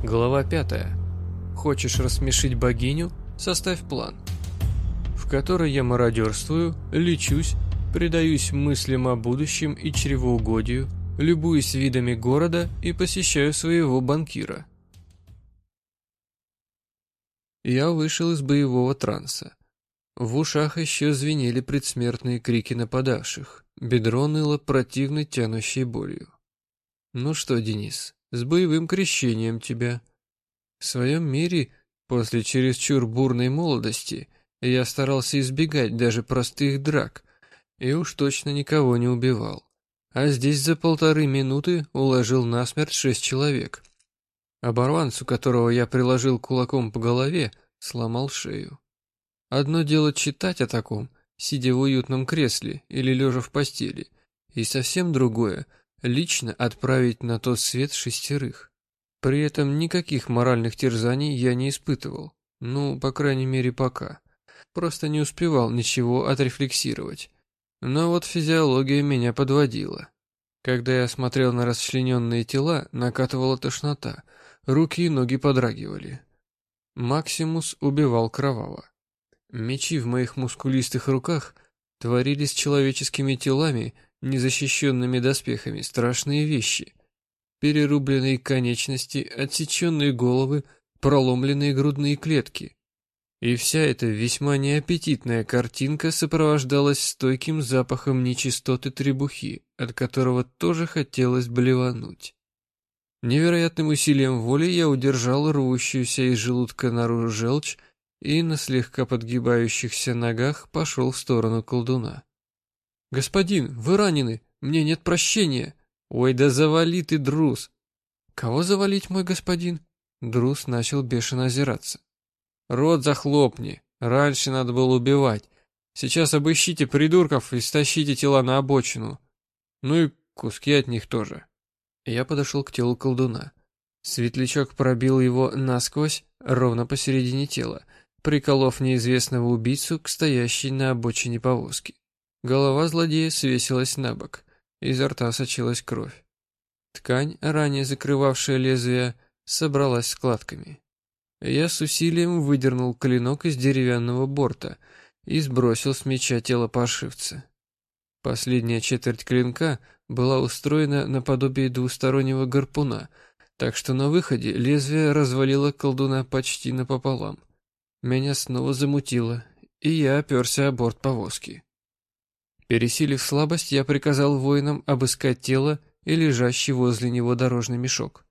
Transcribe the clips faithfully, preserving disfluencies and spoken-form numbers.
Глава пятая. Хочешь рассмешить богиню? Составь план. В которой я мародерствую, лечусь, предаюсь мыслям о будущем и чревоугодию, любуюсь видами города и посещаю своего банкира. Я вышел из боевого транса. В ушах еще звенели предсмертные крики нападавших, бедро ныло противной тянущей болью. Ну что, Денис, с боевым крещением тебя. В своем мире, после чересчур бурной молодости, я старался избегать даже простых драк, и уж точно никого не убивал. А здесь за полторы минуты уложил насмерть шесть человек. Оборванцу, которого я приложил кулаком по голове, сломал шею. Одно дело читать о таком, сидя в уютном кресле или лежа в постели, и совсем другое — лично отправить на тот свет шестерых. При этом никаких моральных терзаний я не испытывал, ну, по крайней мере, пока. Просто не успевал ничего отрефлексировать. Но вот физиология меня подводила. Когда я смотрел на расчлененные тела, накатывала тошнота, руки и ноги подрагивали. Максимус убивал кроваво. Мечи в моих мускулистых руках творили с человеческими телами, незащищенными доспехами, страшные вещи. Перерубленные конечности, отсеченные головы, проломленные грудные клетки. И вся эта весьма неаппетитная картинка сопровождалась стойким запахом нечистоты требухи, от которого тоже хотелось блевануть. Невероятным усилием воли я удержал рвущуюся из желудка наружу желчь и на слегка подгибающихся ногах пошел в сторону колдуна. «Господин, вы ранены, мне нет прощения!» «Ой, да завали ты, Друз!» «Кого завалить, мой господин?» Друз начал бешено озираться. «Рот захлопни, раньше надо было убивать. Сейчас обыщите придурков и стащите тела на обочину. Ну и куски от них тоже». Я подошел к телу колдуна. Светлячок пробил его насквозь, ровно посередине тела, приколов неизвестного убийцу к стоящей на обочине повозки. Голова злодея свесилась на бок, изо рта сочилась кровь. Ткань, ранее закрывавшая лезвие, собралась складками. Я с усилием выдернул клинок из деревянного борта и сбросил с меча тело паршивца. Последняя четверть клинка была устроена наподобие двустороннего гарпуна, так что на выходе лезвие развалило колдуна почти напополам. Меня снова замутило, и я оперся о борт повозки. Пересилив слабость, я приказал воинам обыскать тело и лежащий возле него дорожный мешок.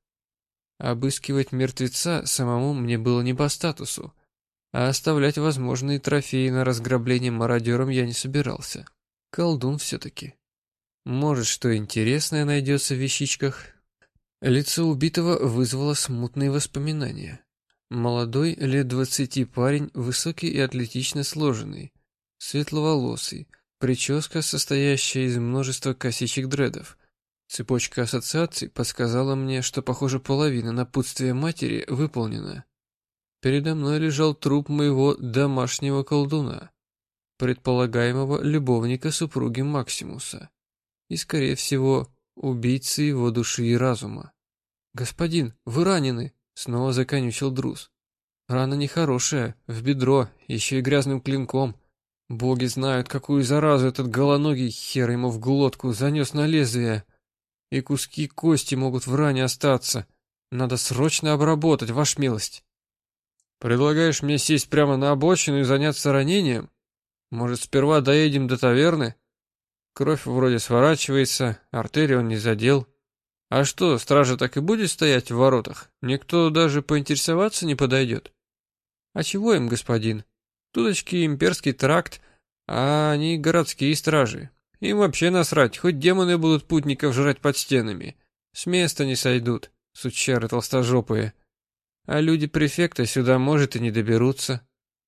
Обыскивать мертвеца самому мне было не по статусу, а оставлять возможные трофеи на разграбление мародерам я не собирался. Колдун все-таки. Может, что интересное найдется в вещичках. Лицо убитого вызвало смутные воспоминания. Молодой, лет двадцати парень, высокий и атлетично сложенный, светловолосый, прическа, состоящая из множества косичек дредов. Цепочка ассоциаций подсказала мне, что, похоже, половина напутствия матери выполнена. Передо мной лежал труп моего домашнего колдуна, предполагаемого любовника супруги Максимуса и, скорее всего, убийцы его души и разума. «Господин, вы ранены!» — снова законючил Друз. «Рана нехорошая, в бедро, еще и грязным клинком. Боги знают, какую заразу этот голоногий, хер ему в глотку, занес на лезвие. И куски кости могут в ране остаться. Надо срочно обработать, ваша милость». «Предлагаешь мне сесть прямо на обочину и заняться ранением? Может, сперва доедем до таверны? Кровь вроде сворачивается, артерию он не задел. А что, стража так и будет стоять в воротах? Никто даже поинтересоваться не подойдет?» «А чего им, господин? Туточки имперский тракт, а они городские стражи. Им вообще насрать, хоть демоны будут путников жрать под стенами. С места не сойдут, сучары толстожопые. А люди префекта сюда, может, и не доберутся».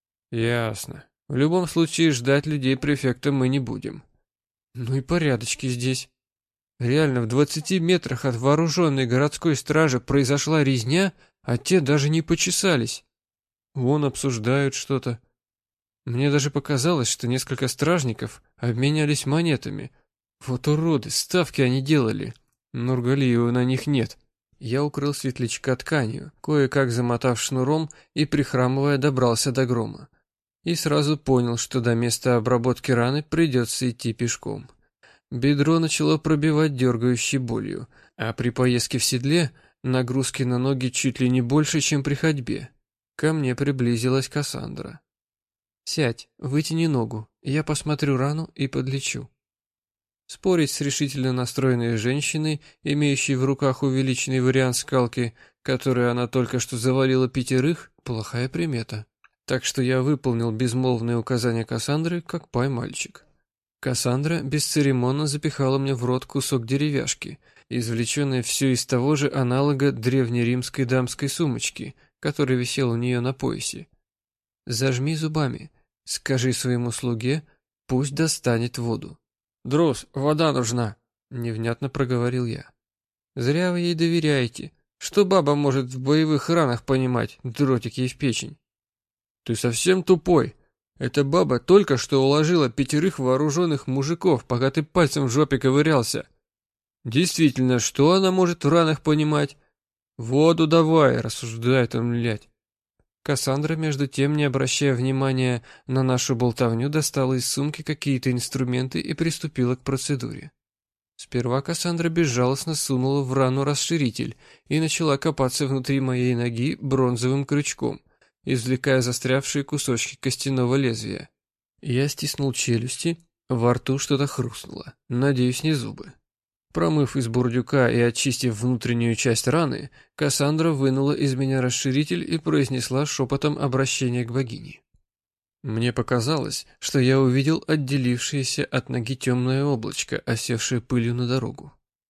«Ясно. В любом случае ждать людей префекта мы не будем». «Ну и порядочки здесь. Реально, в двадцати метрах от вооруженной городской стражи произошла резня, а те даже не почесались. Вон обсуждают что-то. Мне даже показалось, что несколько стражников обменялись монетами. Вот уроды, ставки они делали. Нургалиева на них нет. Я укрыл светлячка тканью, кое-как замотав шнуром и, прихрамывая, добрался до Грома. И сразу понял, что до места обработки раны придется идти пешком. Бедро начало пробивать дергающей болью, а при поездке в седле нагрузки на ноги чуть ли не больше, чем при ходьбе. Ко мне приблизилась Кассандра. «Сядь, вытяни ногу, я посмотрю рану и подлечу». Спорить с решительно настроенной женщиной, имеющей в руках увеличенный вариант скалки, которой она только что завалила пятерых, плохая примета. Так что я выполнил безмолвные указания Кассандры, как пай-мальчик. Кассандра бесцеремонно запихала мне в рот кусок деревяшки, извлеченный все из того же аналога древнеримской дамской сумочки, который висел у нее на поясе. «Зажми зубами, скажи своему слуге, пусть достанет воду». «Друз, вода нужна», — невнятно проговорил я. «Зря вы ей доверяете. Что баба может в боевых ранах понимать, дротик ей в печень?» «Ты совсем тупой. Эта баба только что уложила пятерых вооруженных мужиков, пока ты пальцем в жопе ковырялся. Действительно, что она может в ранах понимать? Воду давай», — рассуждает он, блядь. Кассандра, между тем, не обращая внимания на нашу болтовню, достала из сумки какие-то инструменты и приступила к процедуре. Сперва Кассандра безжалостно сунула в рану расширитель и начала копаться внутри моей ноги бронзовым крючком, извлекая застрявшие кусочки костяного лезвия. Я стиснул челюсти, во рту что-то хрустнуло, надеюсь, не зубы. Промыв из бурдюка и очистив внутреннюю часть раны, Кассандра вынула из меня расширитель и произнесла шепотом обращение к богине. Мне показалось, что я увидел отделившееся от ноги темное облачко, осевшее пылью на дорогу.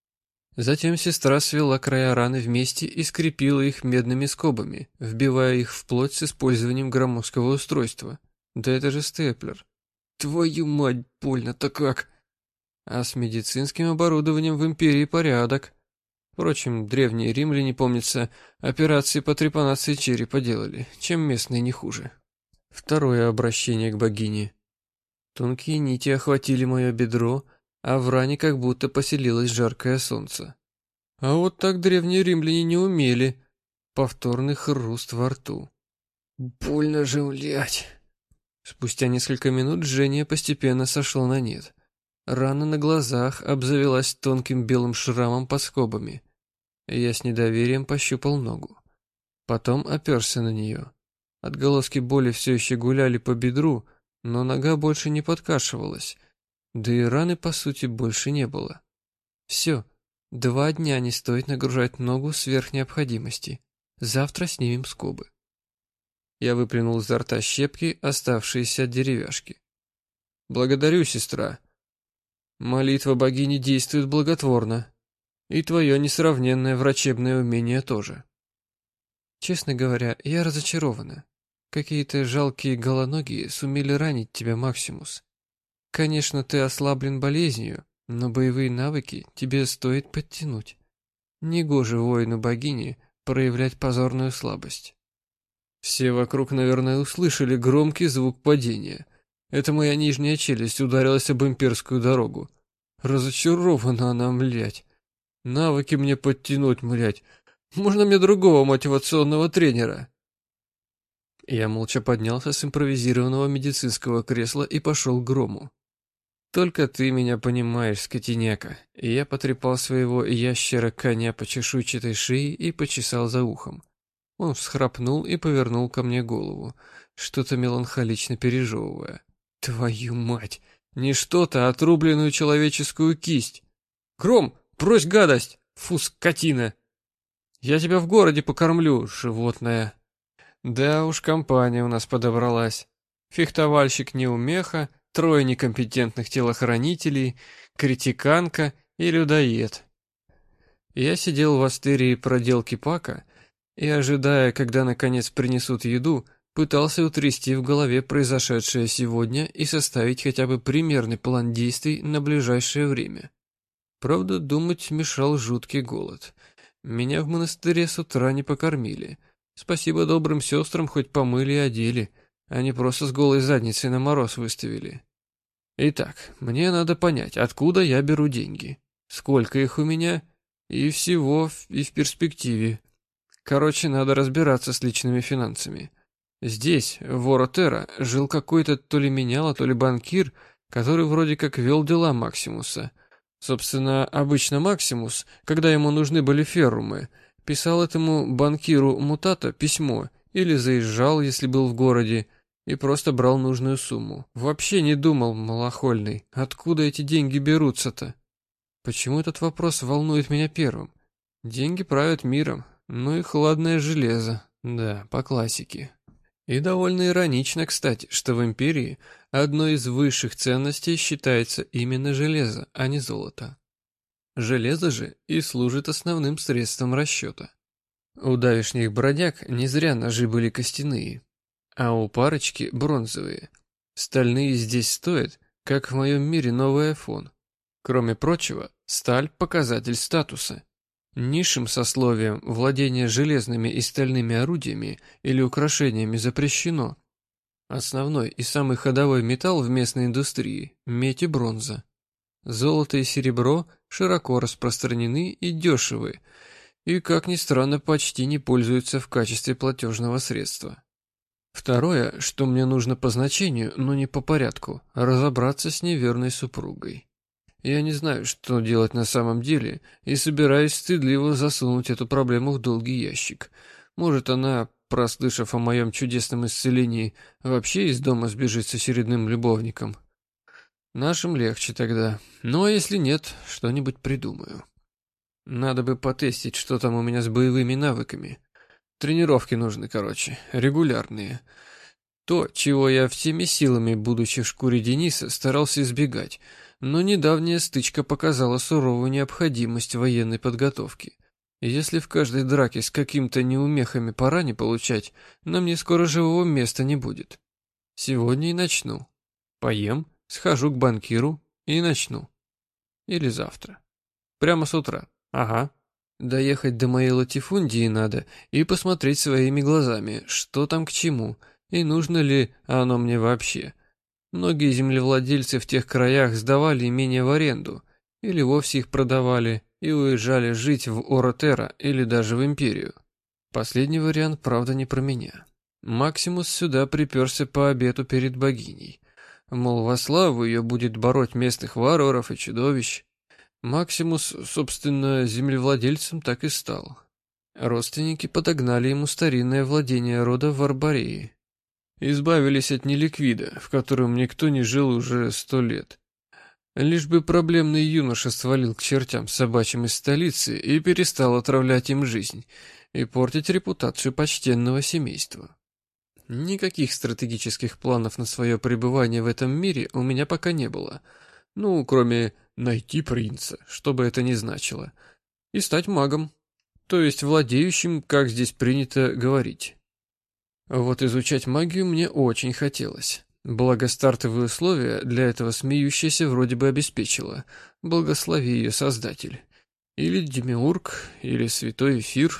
Затем сестра свела края раны вместе и скрепила их медными скобами, вбивая их в плоть с использованием громоздкого устройства. Да это же степлер. Твою мать, больно-то как! А с медицинским оборудованием в империи порядок. Впрочем, древние римляне, помнится, операции по трепанации черепа делали, чем местные не хуже. Второе обращение к богине. Тонкие нити охватили мое бедро, а в ране как будто поселилось жаркое солнце. А вот так древние римляне не умели. Повторный хруст во рту. Больно же, блядь. Спустя несколько минут жжение постепенно сошло на нет. Рана на глазах обзавелась тонким белым шрамом под скобами. Я с недоверием пощупал ногу. Потом оперся на нее. Отголоски боли все еще гуляли по бедру, но нога больше не подкашивалась. Да и раны, по сути, больше не было. Все, два дня не стоит нагружать ногу сверх необходимости. Завтра снимем скобы. Я выплюнул изо рта щепки, оставшиеся от деревяшки. Благодарю, сестра. Молитва богини действует благотворно. И твое несравненное врачебное умение тоже. Честно говоря, я разочарована. Какие-то жалкие голоногие сумели ранить тебя, Максимус. Конечно, ты ослаблен болезнью, но боевые навыки тебе стоит подтянуть. Негоже воину богини проявлять позорную слабость. Все вокруг, наверное, услышали громкий звук падения. Это моя нижняя челюсть ударилась об имперскую дорогу. Разочарована она, млять. Навыки мне подтянуть, млять. Можно мне другого мотивационного тренера? Я молча поднялся с импровизированного медицинского кресла и пошел к Грому. Только ты меня понимаешь, скотиняка. И я потрепал своего ящера-коня по чешуйчатой шее и почесал за ухом. Он всхрапнул и повернул ко мне голову, что-то меланхолично пережевывая. Твою мать! Не что-то, а отрубленную человеческую кисть. Гром, брось гадость! Фу, скотина! Я тебя в городе покормлю, животное. Да уж, компания у нас подобралась. Фехтовальщик-неумеха, трое некомпетентных телохранителей, критиканка и людоед. Я сидел в астерии проделки Пака и, ожидая, когда наконец принесут еду, пытался утрясти в голове произошедшее сегодня и составить хотя бы примерный план действий на ближайшее время. Правда, думать мешал жуткий голод. Меня в монастыре с утра не покормили. Спасибо добрым сестрам, хоть помыли и одели, а не просто с голой задницей на мороз выставили. Итак, мне надо понять, откуда я беру деньги, сколько их у меня И всего, в- и в перспективе. Короче, надо разбираться с личными финансами. Здесь, в Оротера, жил какой-то то ли меняла, то ли банкир, который вроде как вел дела Максимуса. Собственно, обычно Максимус, когда ему нужны были феррумы, писал этому банкиру Мутата письмо или заезжал, если был в городе, и просто брал нужную сумму. Вообще не думал, малохольный, откуда эти деньги берутся-то? Почему этот вопрос волнует меня первым? Деньги правят миром, ну и хладное железо, да, по классике. И довольно иронично, кстати, что в империи одной из высших ценностей считается именно железо, а не золото. Железо же и служит основным средством расчета. У давешних бродяг не зря ножи были костяные, а у парочки бронзовые. Стальные здесь стоят, как в моем мире новый айфон. Кроме прочего, сталь – показатель статуса. Низшим сословием владение железными и стальными орудиями или украшениями запрещено. Основной и самый ходовой металл в местной индустрии – медь и бронза. Золото и серебро широко распространены и дешевы, и, как ни странно, почти не пользуются в качестве платежного средства. Второе, что мне нужно по значению, но не по порядку – разобраться с неверной супругой. Я не знаю, что делать на самом деле, и собираюсь стыдливо засунуть эту проблему в долгий ящик. Может, она, прослышав о моем чудесном исцелении, вообще из дома сбежит с очередным любовником. Нашим легче тогда. Ну а если нет, что-нибудь придумаю. Надо бы потестить, что там у меня с боевыми навыками. Тренировки нужны, короче, регулярные. То, чего я всеми силами, будучи в шкуре Дениса, старался избегать, но недавняя стычка показала суровую необходимость военной подготовки. Если в каждой драке с каким-то неумехами пора не получать, на мне скоро живого места не будет. Сегодня и начну. Поем, схожу к банкиру и начну. Или завтра. Прямо с утра. Ага. Доехать до моей латифундии надо и посмотреть своими глазами, что там к чему, и нужно ли оно мне вообще. Многие землевладельцы в тех краях сдавали имения в аренду, или вовсе их продавали и уезжали жить в Оротера или даже в Империю. Последний вариант, правда, не про меня. Максимус сюда приперся по обету перед богиней. Мол, во славу ее будет бороть местных варваров и чудовищ. Максимус, собственно, землевладельцем так и стал. Родственники подогнали ему старинное владение рода в Арборее. Избавились от неликвида, в котором никто не жил уже сто лет. Лишь бы проблемный юноша свалил к чертям собачьим из столицы и перестал отравлять им жизнь и портить репутацию почтенного семейства. Никаких стратегических планов на свое пребывание в этом мире у меня пока не было. Ну, кроме найти принца, что бы это ни значило, и стать магом, то есть владеющим, как здесь принято говорить. Вот изучать магию мне очень хотелось. Благо стартовые условия для этого смеющаяся вроде бы обеспечила. Благослови ее создатель. Или демиург, или святой эфир.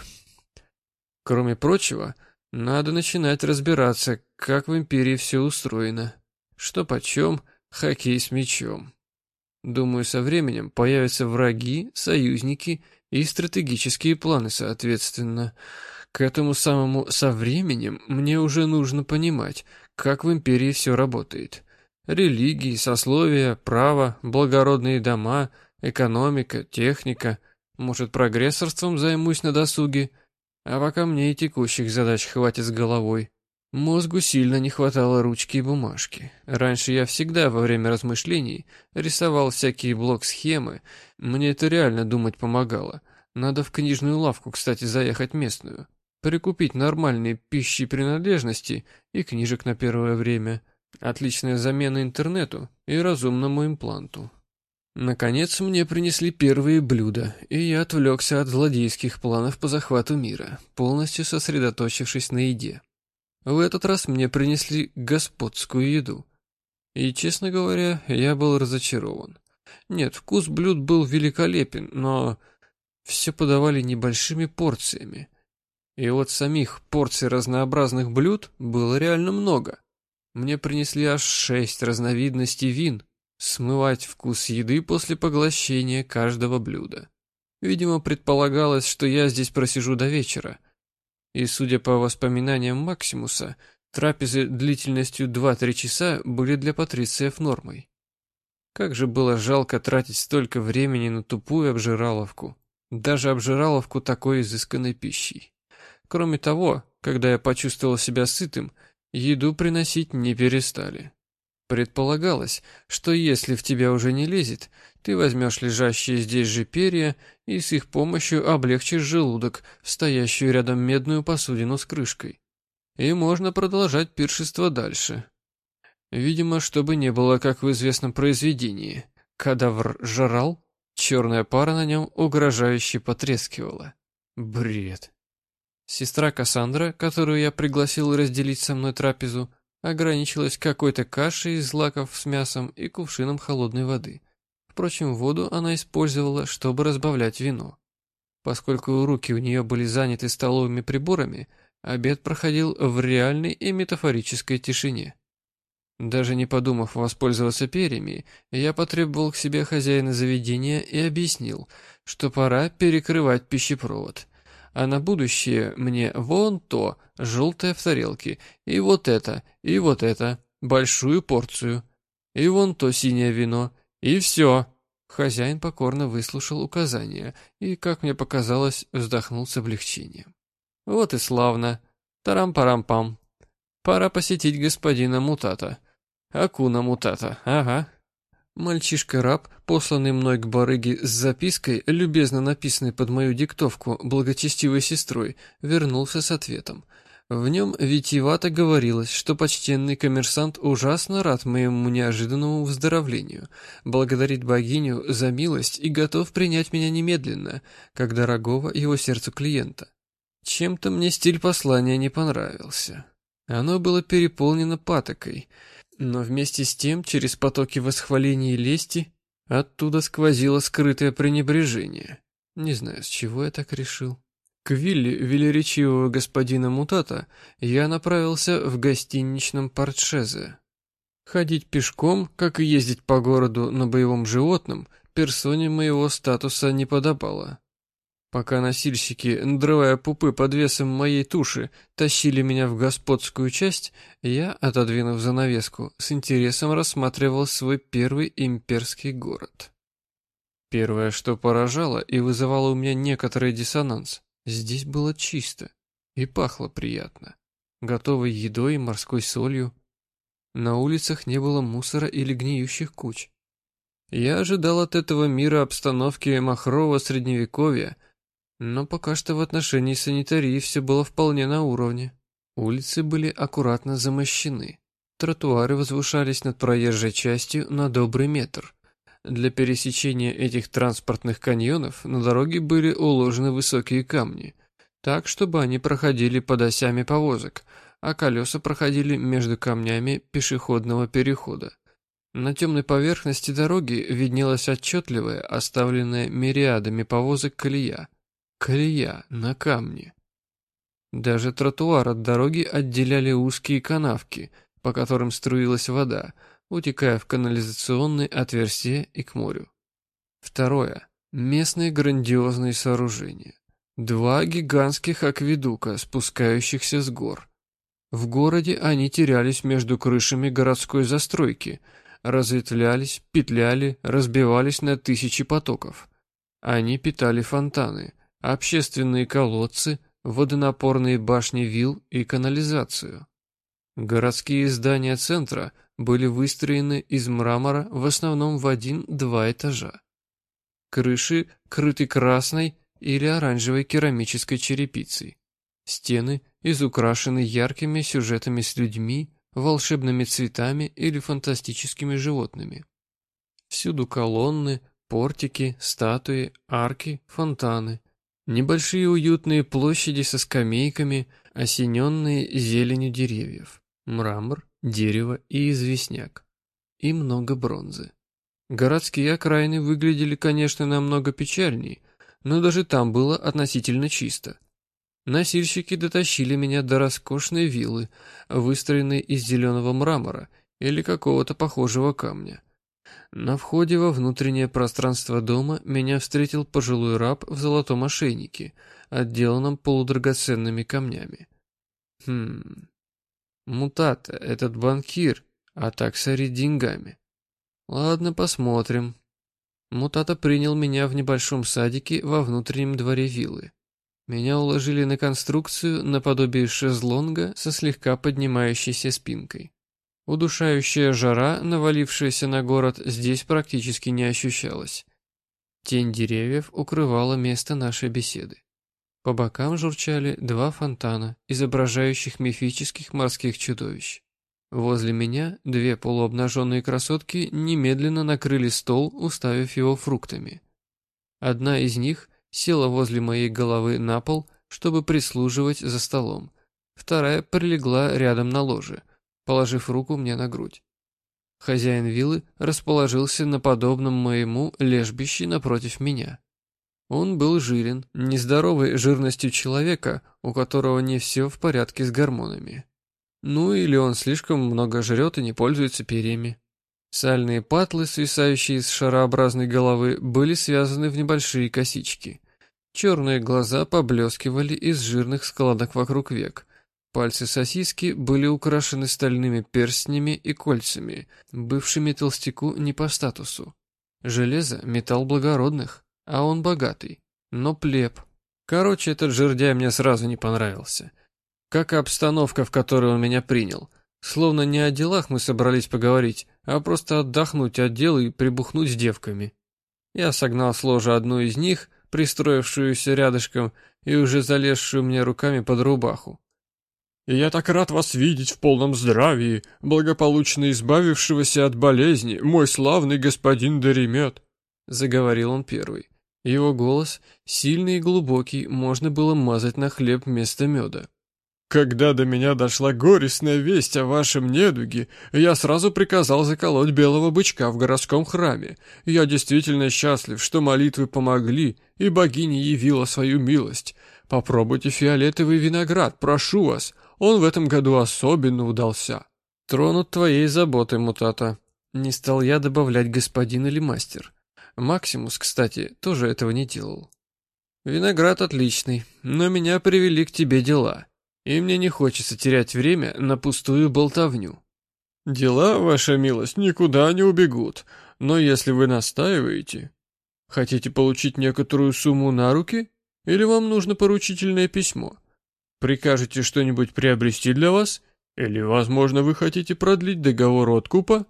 Кроме прочего, надо начинать разбираться, как в империи все устроено. Что почем, хоккей с мячом. Думаю, со временем появятся враги, союзники и стратегические планы, соответственно. К этому самому «со временем» мне уже нужно понимать, как в империи все работает. Религии, сословия, право, благородные дома, экономика, техника. Может, прогрессорством займусь на досуге? А пока мне и текущих задач хватит с головой. Мозгу сильно не хватало ручки и бумажки. Раньше я всегда во время размышлений рисовал всякие блок-схемы. Мне это реально думать помогало. Надо в книжную лавку, кстати, заехать местную. Прикупить нормальные пищи и принадлежности и книжек на первое время. Отличная замена интернету и разумному импланту. Наконец мне принесли первые блюда, и я отвлекся от злодейских планов по захвату мира, полностью сосредоточившись на еде. В этот раз мне принесли господскую еду. И, честно говоря, я был разочарован. Нет, вкус блюд был великолепен, но все подавали небольшими порциями. И вот самих порций разнообразных блюд было реально много. Мне принесли аж шесть разновидностей вин, смывать вкус еды после поглощения каждого блюда. Видимо, предполагалось, что я здесь просижу до вечера. И, судя по воспоминаниям Максимуса, трапезы длительностью два-три часа были для патрициев нормой. Как же было жалко тратить столько времени на тупую обжираловку, даже обжираловку такой изысканной пищей. Кроме того, когда я почувствовал себя сытым, еду приносить не перестали. Предполагалось, что если в тебя уже не лезет, ты возьмешь лежащие здесь же перья и с их помощью облегчишь желудок в стоящую рядом медную посудину с крышкой. И можно продолжать пиршество дальше. Видимо, чтобы не было, как в известном произведении. Кадавр жрал, черная пара на нем угрожающе потрескивала. Бред. Сестра Кассандра, которую я пригласил разделить со мной трапезу, ограничилась какой-то кашей из злаков с мясом и кувшином холодной воды. Впрочем, воду она использовала, чтобы разбавлять вино. Поскольку руки у нее были заняты столовыми приборами, обед проходил в реальной и метафорической тишине. Даже не подумав воспользоваться перьями, я потребовал к себе хозяина заведения и объяснил, что пора перекрывать пищепровод. А на будущее мне вон то, желтое в тарелке, и вот это, и вот это, большую порцию, и вон то синее вино, и все. Хозяин покорно выслушал указания и, как мне показалось, вздохнул с облегчением. Вот и славно. Тарам-парам-пам. Пора посетить господина Мутата. Акуна Мутата, ага. Мальчишка-раб, посланный мной к барыге с запиской, любезно написанной под мою диктовку благочестивой сестрой, вернулся с ответом. В нем витиевато говорилось, что почтенный коммерсант ужасно рад моему неожиданному выздоровлению, благодарит богиню за милость и готов принять меня немедленно, как дорогого его сердцу клиента. Чем-то мне стиль послания не понравился. Оно было переполнено патокой, но вместе с тем, через потоки восхваления и лести, оттуда сквозило скрытое пренебрежение. Не знаю, с чего я так решил. К вилле велеречивого господина Мутата я направился в гостиничном портшезе. Ходить пешком, как и ездить по городу на боевом животном, персоне моего статуса не подобало. Пока носильщики, надрывая пупы под весом моей туши, тащили меня в господскую часть, я, отодвинув занавеску, с интересом рассматривал свой первый имперский город. Первое, что поражало и вызывало у меня некоторый диссонанс, здесь было чисто и пахло приятно, готовой едой и морской солью. На улицах не было мусора или гниющих куч. Я ожидал от этого мира обстановки махрового средневековья, но пока что в отношении санитарии все было вполне на уровне. Улицы были аккуратно замощены. Тротуары возвышались над проезжей частью на добрый метр. Для пересечения этих транспортных каньонов на дороге были уложены высокие камни, так, чтобы они проходили под осями повозок, а колеса проходили между камнями пешеходного перехода. На темной поверхности дороги виднелась отчетливая, оставленная мириадами повозок колея. Колея на камне. Даже тротуар от дороги отделяли узкие канавки, по которым струилась вода, утекая в канализационные отверстия и к морю. Второе. Местные грандиозные сооружения. Два гигантских акведука, спускающихся с гор. В городе они терялись между крышами городской застройки, разветвлялись, петляли, разбивались на тысячи потоков. Они питали фонтаны, общественные колодцы, водонапорные башни вилл и канализацию. Городские здания центра были выстроены из мрамора в основном в один-два этажа. Крыши крыты красной или оранжевой керамической черепицей. Стены изукрашены яркими сюжетами с людьми, волшебными цветами или фантастическими животными. Всюду колонны, портики, статуи, арки, фонтаны. Небольшие уютные площади со скамейками, осененные зеленью деревьев, мрамор, дерево и известняк. И много бронзы. Городские окраины выглядели, конечно, намного печальней, но даже там было относительно чисто. Носильщики дотащили меня до роскошной виллы, выстроенной из зеленого мрамора или какого-то похожего камня. На входе во внутреннее пространство дома меня встретил пожилой раб в золотом ошейнике, отделанном полудрагоценными камнями. Хм... Мутата, этот банкир, а так сорит деньгами. Ладно, посмотрим. Мутата принял меня в небольшом садике во внутреннем дворе виллы. Меня уложили на конструкцию наподобие шезлонга со слегка поднимающейся спинкой. Удушающая жара, навалившаяся на город, здесь практически не ощущалась. Тень деревьев укрывала место нашей беседы. По бокам журчали два фонтана, изображающих мифических морских чудовищ. Возле меня две полуобнаженные красотки немедленно накрыли стол, уставив его фруктами. Одна из них села возле моей головы на пол, чтобы прислуживать за столом. Вторая прилегла рядом на ложе, положив руку мне на грудь. Хозяин виллы расположился на подобном моему лежбище напротив меня. Он был жирен, нездоровой жирностью человека, у которого не все в порядке с гормонами. Ну или он слишком много жрет и не пользуется перьями. Сальные патлы, свисающие из шарообразной головы, были связаны в небольшие косички. Черные глаза поблескивали из жирных складок вокруг век. Пальцы сосиски были украшены стальными перстнями и кольцами, бывшими толстяку не по статусу. Железо — металл благородных. А он богатый, но плеб. Короче, этот жердяй мне сразу не понравился. Как и обстановка, в которой он меня принял. Словно не о делах мы собрались поговорить, а просто отдохнуть от дел и прибухнуть с девками. Я согнал с ложа одну из них, пристроившуюся рядышком и уже залезшую мне руками под рубаху. «Я так рад вас видеть в полном здравии, благополучно избавившегося от болезни, мой славный господин Даримед», — заговорил он первый. Его голос, сильный и глубокий, можно было мазать на хлеб вместо меда. «Когда до меня дошла горестная весть о вашем недуге, я сразу приказал заколоть белого бычка в городском храме. Я действительно счастлив, что молитвы помогли, и богиня явила свою милость. Попробуйте фиолетовый виноград, прошу вас, он в этом году особенно удался». «Тронут твоей заботой, Мутата», — не стал я добавлять господин или мастер. Максимус, кстати, тоже этого не делал. «Виноград отличный, но меня привели к тебе дела, и мне не хочется терять время на пустую болтовню». «Дела, ваша милость, никуда не убегут, но если вы настаиваете, хотите получить некоторую сумму на руки, или вам нужно поручительное письмо? Прикажете что-нибудь приобрести для вас, или, возможно, вы хотите продлить договор откупа?»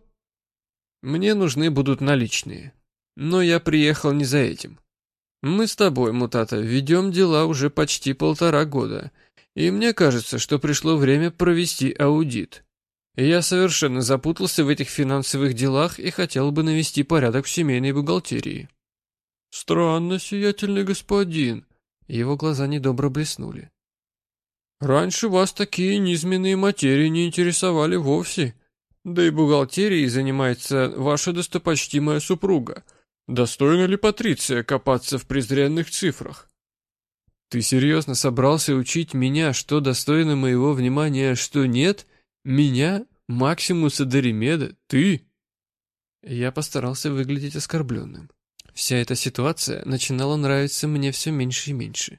«Мне нужны будут наличные. Но я приехал не за этим. Мы с тобой, Мутата, ведем дела уже почти полтора года, и мне кажется, что пришло время провести аудит. Я совершенно запутался в этих финансовых делах и хотел бы навести порядок в семейной бухгалтерии». «Странно, сиятельный господин». Его глаза недобро блеснули. «Раньше вас такие низменные материи не интересовали вовсе. Да и бухгалтерией занимается ваша достопочтимая супруга. Достойна ли Патриция копаться в презренных цифрах?» «Ты серьезно собрался учить меня, что достойно моего внимания, а что нет? Меня? Максимуса Даримеда? Ты?» Я постарался выглядеть оскорбленным. Вся эта ситуация начинала нравиться мне все меньше и меньше.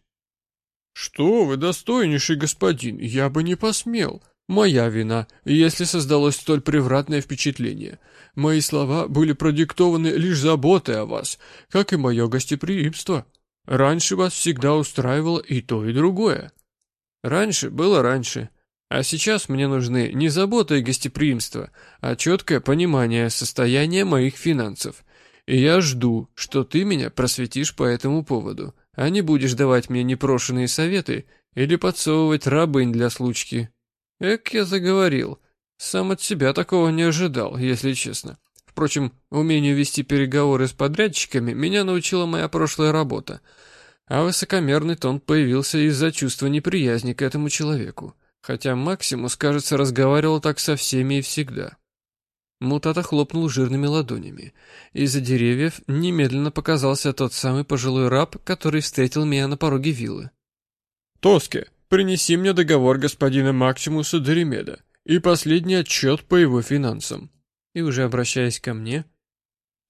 «Что вы, достойнейший господин, я бы не посмел. Моя вина, если создалось столь превратное впечатление. Мои слова были продиктованы лишь заботой о вас, как и мое гостеприимство. Раньше вас всегда устраивало и то, и другое». «Раньше было раньше, а сейчас мне нужны не забота и гостеприимство, а четкое понимание состояния моих финансов. И я жду, что ты меня просветишь по этому поводу, а не будешь давать мне непрошенные советы или подсовывать рабынь для случки». Эк, я заговорил. Сам от себя такого не ожидал, если честно. Впрочем, умению вести переговоры с подрядчиками меня научила моя прошлая работа, а высокомерный тон появился из-за чувства неприязни к этому человеку, хотя Максимус, кажется, разговаривал так со всеми и всегда. Мутата хлопнул жирными ладонями. Из-за деревьев немедленно показался тот самый пожилой раб, который встретил меня на пороге виллы. «Тоске, принеси мне договор господина Максимуса Даримеда и последний отчет по его финансам». И уже обращаясь ко мне,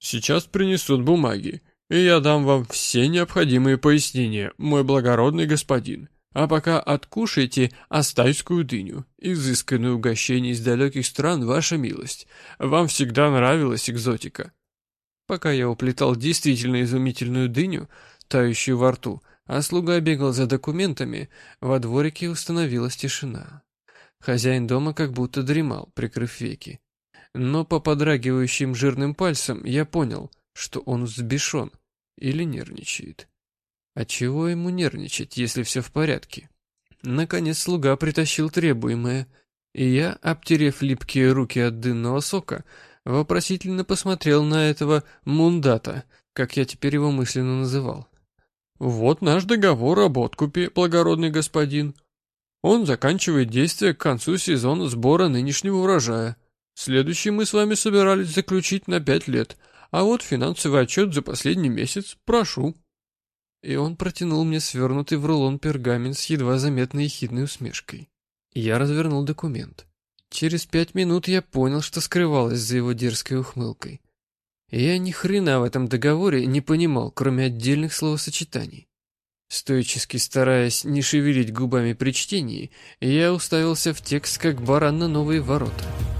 Сейчас принесут бумаги, и я дам вам все необходимые пояснения, мой благородный господин. А пока откушайте астайскую дыню, изысканное угощение из далеких стран, ваша милость. Вам всегда нравилась экзотика». Пока я уплетал действительно изумительную дыню, тающую во рту, а слуга бегал за документами, во дворике установилась тишина. Хозяин дома как будто дремал, прикрыв веки. Но по подрагивающим жирным пальцам я понял, что он взбешен или нервничает. А чего ему нервничать, если все в порядке? Наконец слуга притащил требуемое, и я, обтерев липкие руки от дынного сока, вопросительно посмотрел на этого мундата, как я теперь его мысленно называл. «Вот наш договор об откупе, благородный господин. Он заканчивает действие к концу сезона сбора нынешнего урожая. Следующий мы с вами собирались заключить на пять лет, а вот финансовый отчет за последний месяц, прошу». И он протянул мне свернутый в рулон пергамент с едва заметной ехидной усмешкой. Я развернул документ. Через пять минут я понял, что скрывалось за его дерзкой ухмылкой. Я ни хрена в этом договоре не понимал, кроме отдельных словосочетаний. Стоически стараясь не шевелить губами при чтении, я уставился в текст, как баран на новые ворота.